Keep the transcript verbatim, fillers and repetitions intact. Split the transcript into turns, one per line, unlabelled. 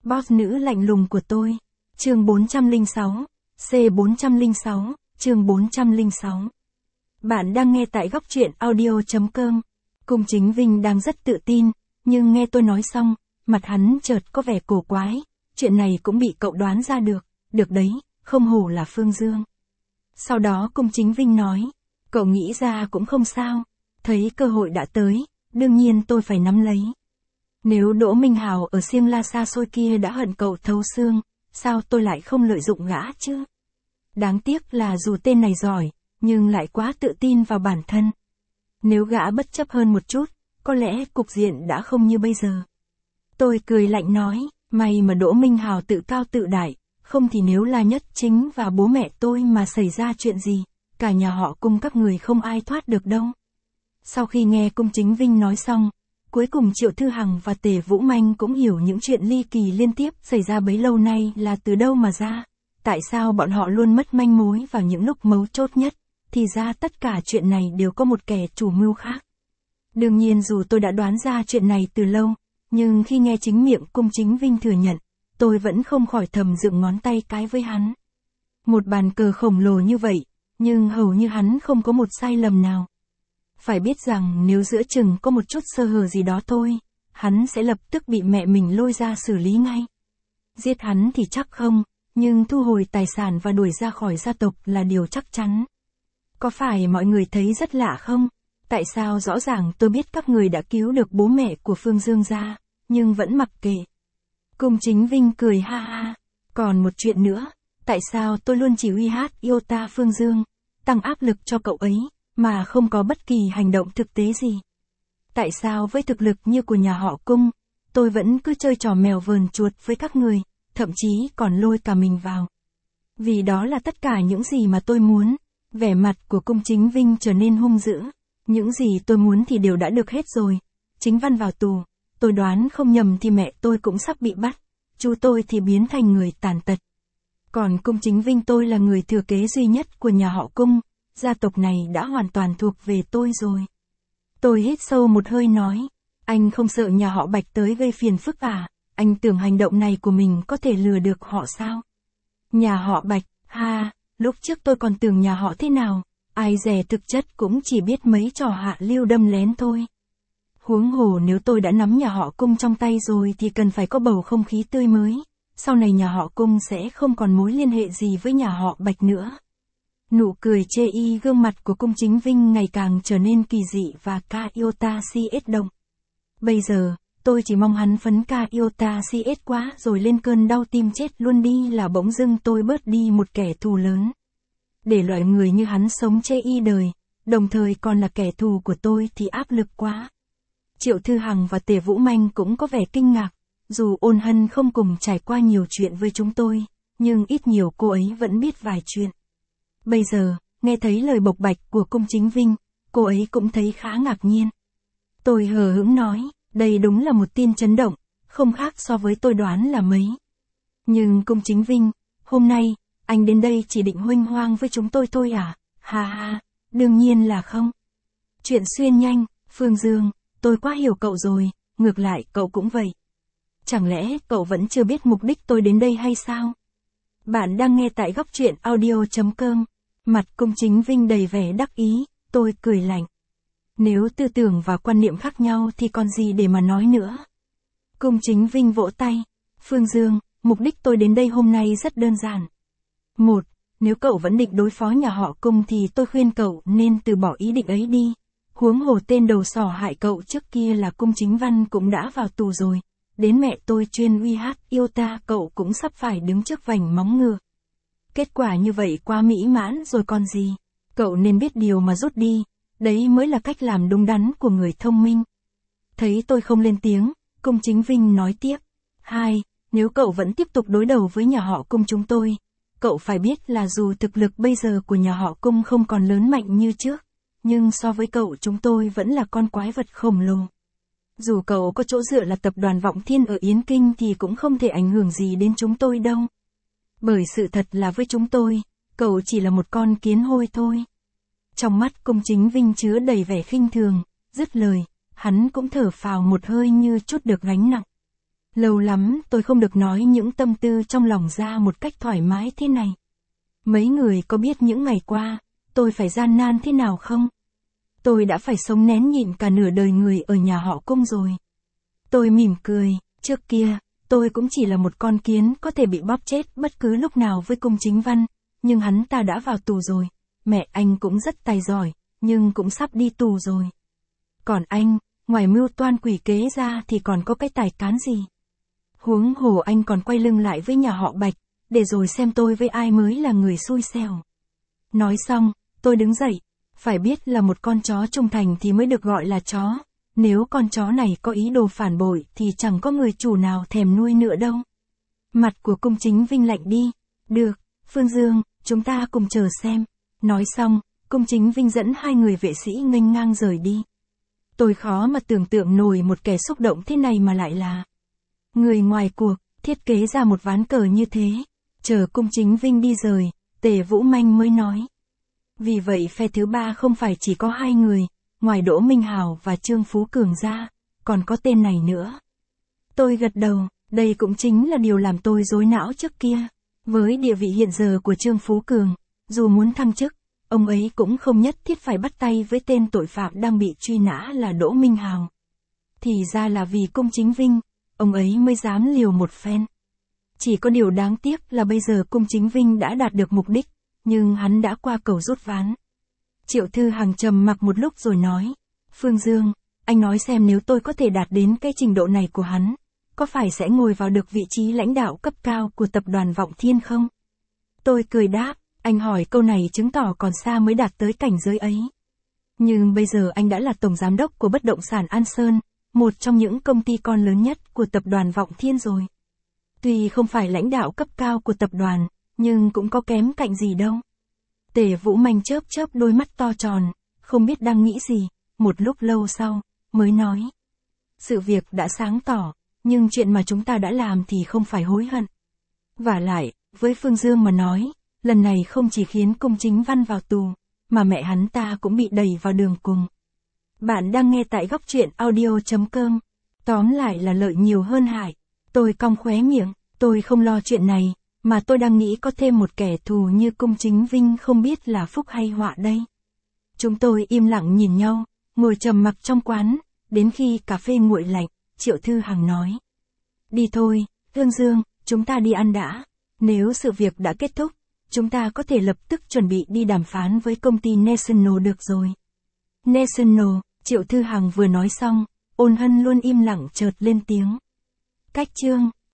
Boss nữ lạnh lùng của tôi. Chương bốn trăm lẻ sáu. C bốn trăm lẻ sáu. Chương bốn trăm lẻ sáu. Bạn đang nghe tại góc truyện audio chấm com. Cung Chính Vinh đang rất tự tin, nhưng nghe tôi nói xong, mặt hắn chợt có vẻ cổ quái. Chuyện này cũng bị cậu đoán ra được. Được đấy, không hổ là Phương Dương. Sau đó Cung Chính Vinh nói, cậu nghĩ ra cũng không sao. Thấy cơ hội đã tới, đương nhiên tôi phải nắm lấy. Nếu Đỗ Minh Hào ở Xiêm La xa xôi kia đã hận cậu thấu xương, sao tôi lại không lợi dụng gã chứ? Đáng tiếc là dù tên này giỏi, nhưng lại quá tự tin vào bản thân. Nếu gã bất chấp hơn một chút, có lẽ cục diện đã không như bây giờ. Tôi cười lạnh nói, may mà Đỗ Minh Hào tự cao tự đại, không thì nếu là Nhất Chính và bố mẹ tôi mà xảy ra chuyện gì, cả nhà họ Cung các người không ai thoát được đâu. Sau khi nghe Cung Chính Vinh nói xong, cuối cùng Triệu Thư Hằng và Tề Vũ Manh cũng hiểu những chuyện ly kỳ liên tiếp xảy ra bấy lâu nay là từ đâu mà ra. Tại sao bọn họ luôn mất manh mối vào những lúc mấu chốt nhất, thì ra tất cả chuyện này đều có một kẻ chủ mưu khác. Đương nhiên dù tôi đã đoán ra chuyện này từ lâu, nhưng khi nghe chính miệng Cung Chính Vinh thừa nhận, tôi vẫn không khỏi thầm dựng ngón tay cái với hắn. Một bàn cờ khổng lồ như vậy, nhưng hầu như hắn không có một sai lầm nào. Phải biết rằng nếu giữa chừng có một chút sơ hở gì đó thôi, hắn sẽ lập tức bị mẹ mình lôi ra xử lý ngay. Giết hắn thì chắc không, nhưng thu hồi tài sản và đuổi ra khỏi gia tộc là điều chắc chắn. Có phải mọi người thấy rất lạ không? Tại sao rõ ràng tôi biết các người đã cứu được bố mẹ của Phương Dương ra, nhưng vẫn mặc kệ? Cung Chính Vinh cười ha ha. Còn một chuyện nữa, tại sao tôi luôn chỉ huy hát Iota Phương Dương, tăng áp lực cho cậu ấy, mà không có bất kỳ hành động thực tế gì? Tại sao với thực lực như của nhà họ Cung, tôi vẫn cứ chơi trò mèo vờn chuột với các người, thậm chí còn lôi cả mình vào? Vì đó là tất cả những gì mà tôi muốn. Vẻ mặt của Cung Chính Vinh trở nên hung dữ. Những gì tôi muốn thì đều đã được hết rồi. Chính Văn vào tù, tôi đoán không nhầm thì mẹ tôi cũng sắp bị bắt. Chú tôi thì biến thành người tàn tật. Còn Cung Chính Vinh tôi là người thừa kế duy nhất của nhà họ Cung. Gia tộc này đã hoàn toàn thuộc về tôi rồi. Tôi hít sâu một hơi nói, anh không sợ nhà họ Bạch tới gây phiền phức à? Anh tưởng hành động này của mình có thể lừa được họ sao? Nhà họ Bạch, ha, lúc trước tôi còn tưởng nhà họ thế nào, ai dè thực chất cũng chỉ biết mấy trò hạ lưu đâm lén thôi. Huống hồ nếu tôi đã nắm nhà họ Cung trong tay rồi thì cần phải có bầu không khí tươi mới. Sau này nhà họ Cung sẽ không còn mối liên hệ gì với nhà họ Bạch nữa. Nụ cười chê y gương mặt của Cung Chính Vinh ngày càng trở nên kỳ dị và ca iota cs động. Bây giờ, tôi chỉ mong hắn phấn ca iota cs quá rồi lên cơn đau tim chết luôn đi là bỗng dưng tôi bớt đi một kẻ thù lớn. Để loại người như hắn sống chê y đời, đồng thời còn là kẻ thù của tôi thì áp lực quá. Triệu Thư Hằng và Tề Vũ Manh cũng có vẻ kinh ngạc, dù Ôn Hân không cùng trải qua nhiều chuyện với chúng tôi, nhưng ít nhiều cô ấy vẫn biết vài chuyện. Bây giờ, nghe thấy lời bộc bạch của Cung Chính Vinh, cô ấy cũng thấy khá ngạc nhiên. Tôi hờ hững nói, đây đúng là một tin chấn động, không khác so với tôi đoán là mấy. Nhưng Cung Chính Vinh, hôm nay, anh đến đây chỉ định huênh hoang với chúng tôi thôi à? Ha ha, đương nhiên là không. Chuyện xuyên nhanh, Phương Dương, tôi quá hiểu cậu rồi, ngược lại cậu cũng vậy. Chẳng lẽ cậu vẫn chưa biết mục đích tôi đến đây hay sao? Bạn đang nghe tại góc truyện audio chấm com. Mặt Cung Chính Vinh đầy vẻ đắc ý, tôi cười lạnh. Nếu tư tưởng và quan niệm khác nhau thì còn gì để mà nói nữa. Cung Chính Vinh vỗ tay. Phương Dương, mục đích tôi đến đây hôm nay rất đơn giản. Một, nếu cậu vẫn định đối phó nhà họ Cung thì tôi khuyên cậu nên từ bỏ ý định ấy đi. Huống hồ tên đầu sỏ hại cậu trước kia là Cung Chính Văn cũng đã vào tù rồi. Đến mẹ tôi chuyên uy hát Iota cậu cũng sắp phải đứng trước vành móng ngựa. Kết quả như vậy quá mỹ mãn rồi còn gì. Cậu nên biết điều mà rút đi. Đấy mới là cách làm đúng đắn của người thông minh. Thấy tôi không lên tiếng, Cung Chính Vinh nói tiếp. Hai, nếu cậu vẫn tiếp tục đối đầu với nhà họ Cung chúng tôi, cậu phải biết là dù thực lực bây giờ của nhà họ Cung không còn lớn mạnh như trước, nhưng so với cậu chúng tôi vẫn là con quái vật khổng lồ. Dù cậu có chỗ dựa là tập đoàn Vọng Thiên ở Yến Kinh thì cũng không thể ảnh hưởng gì đến chúng tôi đâu. Bởi sự thật là với chúng tôi, cậu chỉ là một con kiến hôi thôi. Trong mắt Cung Chính Vinh chứa đầy vẻ khinh thường, dứt lời, hắn cũng thở phào một hơi như chút được gánh nặng. Lâu lắm tôi không được nói những tâm tư trong lòng ra một cách thoải mái thế này. Mấy người có biết những ngày qua, tôi phải gian nan thế nào không? Tôi đã phải sống nén nhịn cả nửa đời người ở nhà họ Cung rồi. Tôi mỉm cười, trước kia, tôi cũng chỉ là một con kiến có thể bị bóp chết bất cứ lúc nào với Cung Chính Văn, nhưng hắn ta đã vào tù rồi, mẹ anh cũng rất tài giỏi, nhưng cũng sắp đi tù rồi. Còn anh, ngoài mưu toan quỷ kế ra thì còn có cái tài cán gì? Huống hồ anh còn quay lưng lại với nhà họ Bạch, để rồi xem tôi với ai mới là người xui xẻo. Nói xong, tôi đứng dậy, phải biết là một con chó trung thành thì mới được gọi là chó, nếu con chó này có ý đồ phản bội thì chẳng có người chủ nào thèm nuôi nữa đâu. Mặt của Cung Chính Vinh lạnh đi, được, Phương Dương, chúng ta cùng chờ xem. Nói xong, Cung Chính Vinh dẫn hai người vệ sĩ nghênh ngang rời đi. Tôi khó mà tưởng tượng nổi một kẻ xúc động thế này mà lại là người ngoài cuộc, thiết kế ra một ván cờ như thế. Chờ Cung Chính Vinh đi rời, Tề Vũ Manh mới nói. Vì vậy phe thứ ba không phải chỉ có hai người, ngoài Đỗ Minh Hào và Trương Phú Cường ra, còn có tên này nữa. Tôi gật đầu, đây cũng chính là điều làm tôi rối não trước kia. Với địa vị hiện giờ của Trương Phú Cường, dù muốn thăng chức, ông ấy cũng không nhất thiết phải bắt tay với tên tội phạm đang bị truy nã là Đỗ Minh Hào. Thì ra là vì Cung Chính Vinh, ông ấy mới dám liều một phen. Chỉ có điều đáng tiếc là bây giờ Cung Chính Vinh đã đạt được mục đích, nhưng hắn đã qua cầu rút ván. Triệu Thư Hằng trầm mặc một lúc rồi nói, Phương Dương, anh nói xem nếu tôi có thể đạt đến cái trình độ này của hắn, có phải sẽ ngồi vào được vị trí lãnh đạo cấp cao của tập đoàn Vọng Thiên không? Tôi cười đáp, anh hỏi câu này chứng tỏ còn xa mới đạt tới cảnh giới ấy. Nhưng bây giờ anh đã là tổng giám đốc của bất động sản An Sơn, một trong những công ty con lớn nhất của tập đoàn Vọng Thiên rồi. Tuy không phải lãnh đạo cấp cao của tập đoàn, nhưng cũng có kém cạnh gì đâu. Tề Vũ Manh chớp chớp đôi mắt to tròn, không biết đang nghĩ gì, một lúc lâu sau, mới nói. Sự việc đã sáng tỏ, nhưng chuyện mà chúng ta đã làm thì không phải hối hận. Vả lại, với Phương Dương mà nói, lần này không chỉ khiến Cung Chính Văn vào tù, mà mẹ hắn ta cũng bị đẩy vào đường cùng. Bạn đang nghe tại góc truyện audio chấm com. Tóm lại là lợi nhiều hơn hại. Tôi cong khóe miệng, tôi không lo chuyện này, mà tôi đang nghĩ có thêm một kẻ thù như Cung Chính Vinh không biết là phúc hay họa đây. Chúng tôi im lặng nhìn nhau, ngồi trầm mặc trong quán, đến khi cà phê nguội lạnh, Triệu Thư Hằng nói. Đi thôi, Hương Dương, chúng ta đi ăn đã. Nếu sự việc đã kết thúc, chúng ta có thể lập tức chuẩn bị đi đàm phán với công ty National được rồi. National, Triệu Thư Hằng vừa nói xong, Ôn Hân luôn im lặng chợt lên tiếng. Cách chương